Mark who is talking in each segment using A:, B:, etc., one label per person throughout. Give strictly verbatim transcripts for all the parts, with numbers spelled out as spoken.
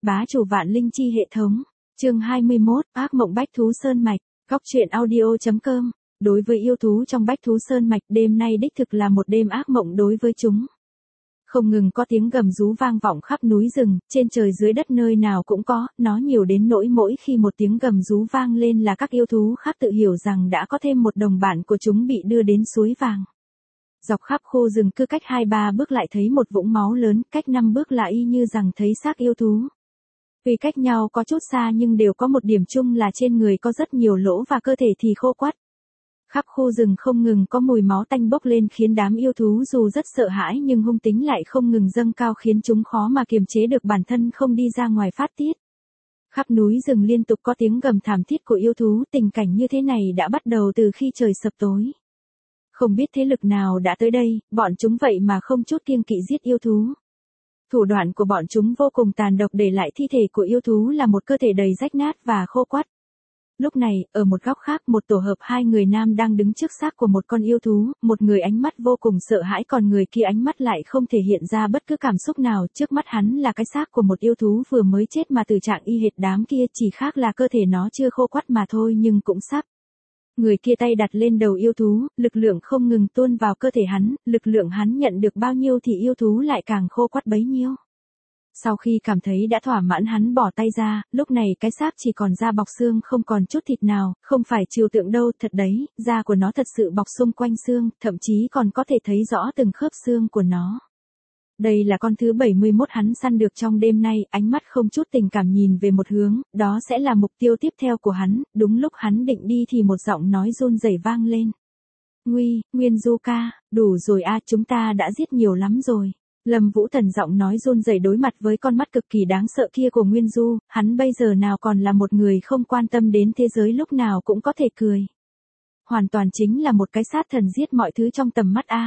A: Bá chủ vạn linh chi hệ thống. Chương hai mươi mốt, ác mộng Bách Thú Sơn Mạch. Góc truyện audio chấm com. Đối với yêu thú trong Bách Thú Sơn Mạch, đêm nay đích thực là một đêm ác mộng đối với chúng. Không ngừng có tiếng gầm rú vang vọng khắp núi rừng, trên trời dưới đất nơi nào cũng có, nó nhiều đến nỗi mỗi khi một tiếng gầm rú vang lên là các yêu thú khác tự hiểu rằng đã có thêm một đồng bạn của chúng bị đưa đến suối vàng. Dọc khắp khu rừng cứ cách hai ba bước lại thấy một vũng máu lớn, cách năm bước là y như rằng thấy xác yêu thú. Tuy cách nhau có chút xa nhưng đều có một điểm chung là trên người có rất nhiều lỗ và cơ thể thì khô quắt. Khắp khu rừng không ngừng có mùi máu tanh bốc lên khiến đám yêu thú dù rất sợ hãi nhưng hung tính lại không ngừng dâng cao khiến chúng khó mà kiềm chế được bản thân không đi ra ngoài phát tiết. Khắp núi rừng liên tục có tiếng gầm thảm thiết của yêu thú, tình cảnh như thế này đã bắt đầu từ khi trời sập tối. Không biết thế lực nào đã tới đây, bọn chúng vậy mà không chút kiêng kỵ giết yêu thú. Thủ đoạn của bọn chúng vô cùng tàn độc, để lại thi thể của yêu thú là một cơ thể đầy rách nát và khô quắt. Lúc này, ở một góc khác, một tổ hợp hai người nam đang đứng trước xác của một con yêu thú, một người ánh mắt vô cùng sợ hãi còn người kia ánh mắt lại không thể hiện ra bất cứ cảm xúc nào, trước mắt hắn là cái xác của một yêu thú vừa mới chết mà từ trạng y hệt đám kia, chỉ khác là cơ thể nó chưa khô quắt mà thôi nhưng cũng sắp. Người kia tay đặt lên đầu yêu thú, lực lượng không ngừng tuôn vào cơ thể hắn, lực lượng hắn nhận được bao nhiêu thì yêu thú lại càng khô quắt bấy nhiêu. Sau khi cảm thấy đã thỏa mãn hắn bỏ tay ra, lúc này cái xác chỉ còn da bọc xương không còn chút thịt nào, không phải trừu tượng đâu, thật đấy, da của nó thật sự bọc xung quanh xương, thậm chí còn có thể thấy rõ từng khớp xương của nó. Đây là con thứ bảy mươi mốt hắn săn được trong đêm nay, ánh mắt không chút tình cảm nhìn về một hướng, đó sẽ là mục tiêu tiếp theo của hắn, đúng lúc hắn định đi thì một giọng nói run rẩy vang lên. Nguy, Nguyên Du ca, đủ rồi a, chúng ta đã giết nhiều lắm rồi. Lâm Vũ Thần giọng nói run rẩy đối mặt với con mắt cực kỳ đáng sợ kia của Nguyên Du, hắn bây giờ nào còn là một người không quan tâm đến thế giới lúc nào cũng có thể cười. Hoàn toàn chính là một cái sát thần giết mọi thứ trong tầm mắt a.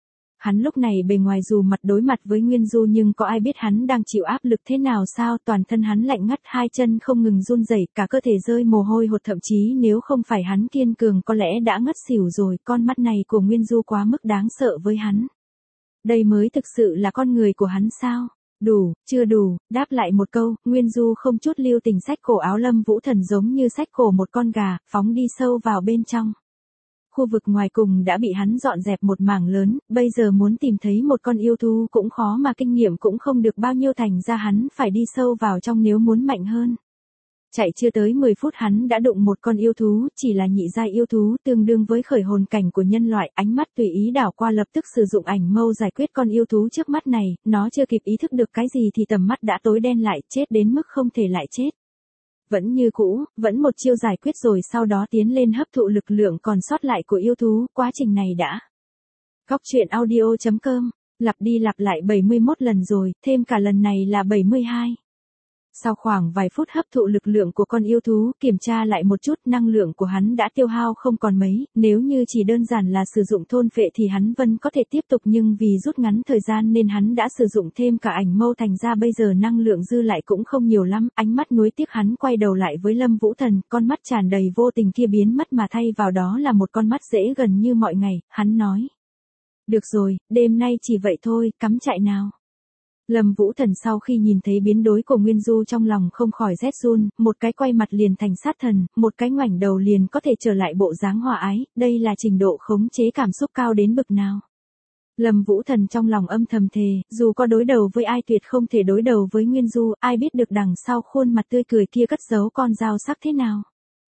A: Hắn lúc này bề ngoài dù mặt đối mặt với Nguyên Du nhưng có ai biết hắn đang chịu áp lực thế nào sao, toàn thân hắn lạnh ngắt, hai chân không ngừng run rẩy, cả cơ thể rơi mồ hôi hột, thậm chí nếu không phải hắn kiên cường có lẽ đã ngất xỉu rồi, con mắt này của Nguyên Du quá mức đáng sợ với hắn. Đây mới thực sự là con người của hắn sao? Đủ, chưa đủ, đáp lại một câu, Nguyên Du không chút lưu tình xách cổ áo Lâm Vũ Thần giống như xách cổ một con gà, phóng đi sâu vào bên trong. Khu vực ngoài cùng đã bị hắn dọn dẹp một mảng lớn, bây giờ muốn tìm thấy một con yêu thú cũng khó mà kinh nghiệm cũng không được bao nhiêu, thành ra hắn phải đi sâu vào trong nếu muốn mạnh hơn. Chạy chưa tới mười phút hắn đã đụng một con yêu thú, chỉ là nhị giai yêu thú tương đương với khởi hồn cảnh của nhân loại, ánh mắt tùy ý đảo qua lập tức sử dụng ảnh mâu giải quyết con yêu thú trước mắt này, nó chưa kịp ý thức được cái gì thì tầm mắt đã tối đen lại, chết đến mức không thể lại chết. Vẫn như cũ, vẫn một chiêu giải quyết rồi sau đó tiến lên hấp thụ lực lượng còn sót lại của yêu thú, quá trình này đã. Góc truyện audio chấm com, lặp đi lặp lại bảy mươi mốt lần rồi, thêm cả lần này là bảy mươi hai. Sau khoảng vài phút hấp thụ lực lượng của con yêu thú, kiểm tra lại một chút, năng lượng của hắn đã tiêu hao không còn mấy, nếu như chỉ đơn giản là sử dụng thôn phệ thì hắn vẫn có thể tiếp tục nhưng vì rút ngắn thời gian nên hắn đã sử dụng thêm cả ảnh mâu, thành ra bây giờ năng lượng dư lại cũng không nhiều lắm, ánh mắt nuối tiếc hắn quay đầu lại với Lâm Vũ Thần, con mắt tràn đầy vô tình kia biến mất mà thay vào đó là một con mắt dễ gần như mọi ngày, hắn nói. Được rồi, đêm nay chỉ vậy thôi, cắm trại nào. Lâm Vũ Thần sau khi nhìn thấy biến đổi của Nguyên Du trong lòng không khỏi rét run, một cái quay mặt liền thành sát thần, một cái ngoảnh đầu liền có thể trở lại bộ dáng hòa ái, đây là trình độ khống chế cảm xúc cao đến bực nào. Lâm Vũ Thần trong lòng âm thầm thề, dù có đối đầu với ai tuyệt không thể đối đầu với Nguyên Du, ai biết được đằng sau khuôn mặt tươi cười kia cất giấu con dao sắc thế nào.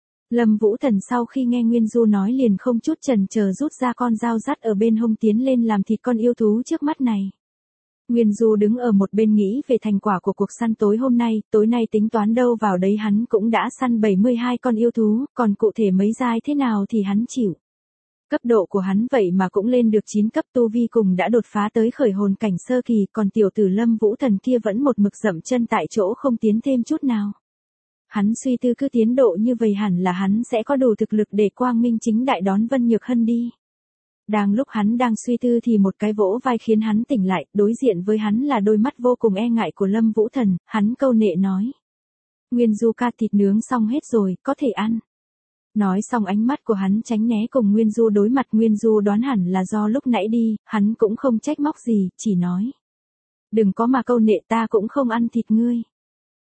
A: Lâm Vũ Thần sau khi nghe Nguyên Du nói liền không chút chần chờ rút ra con dao dắt ở bên hông tiến lên làm thịt con yêu thú trước mắt này. Nguyên Du đứng ở một bên nghĩ về thành quả của cuộc săn tối hôm nay, tối nay tính toán đâu vào đấy hắn cũng đã săn bảy mươi hai con yêu thú, còn cụ thể mấy giai thế nào thì hắn chịu. Cấp độ của hắn vậy mà cũng lên được chín cấp, tu vi cùng đã đột phá tới khởi hồn cảnh sơ kỳ, còn tiểu tử Lâm Vũ Thần kia vẫn một mực dậm chân tại chỗ không tiến thêm chút nào. Hắn suy tư cứ tiến độ như vậy hẳn là hắn sẽ có đủ thực lực để quang minh chính đại đón Vân Nhược Hân đi. Đang lúc hắn đang suy tư thì một cái vỗ vai khiến hắn tỉnh lại, đối diện với hắn là đôi mắt vô cùng e ngại của Lâm Vũ Thần, hắn câu nệ nói. Nguyên Du ca, thịt nướng xong hết rồi, có thể ăn. Nói xong ánh mắt của hắn tránh né cùng Nguyên Du đối mặt, Nguyên Du đoán hẳn là do lúc nãy đi, hắn cũng không trách móc gì, chỉ nói. Đừng có mà câu nệ, ta cũng không ăn thịt ngươi.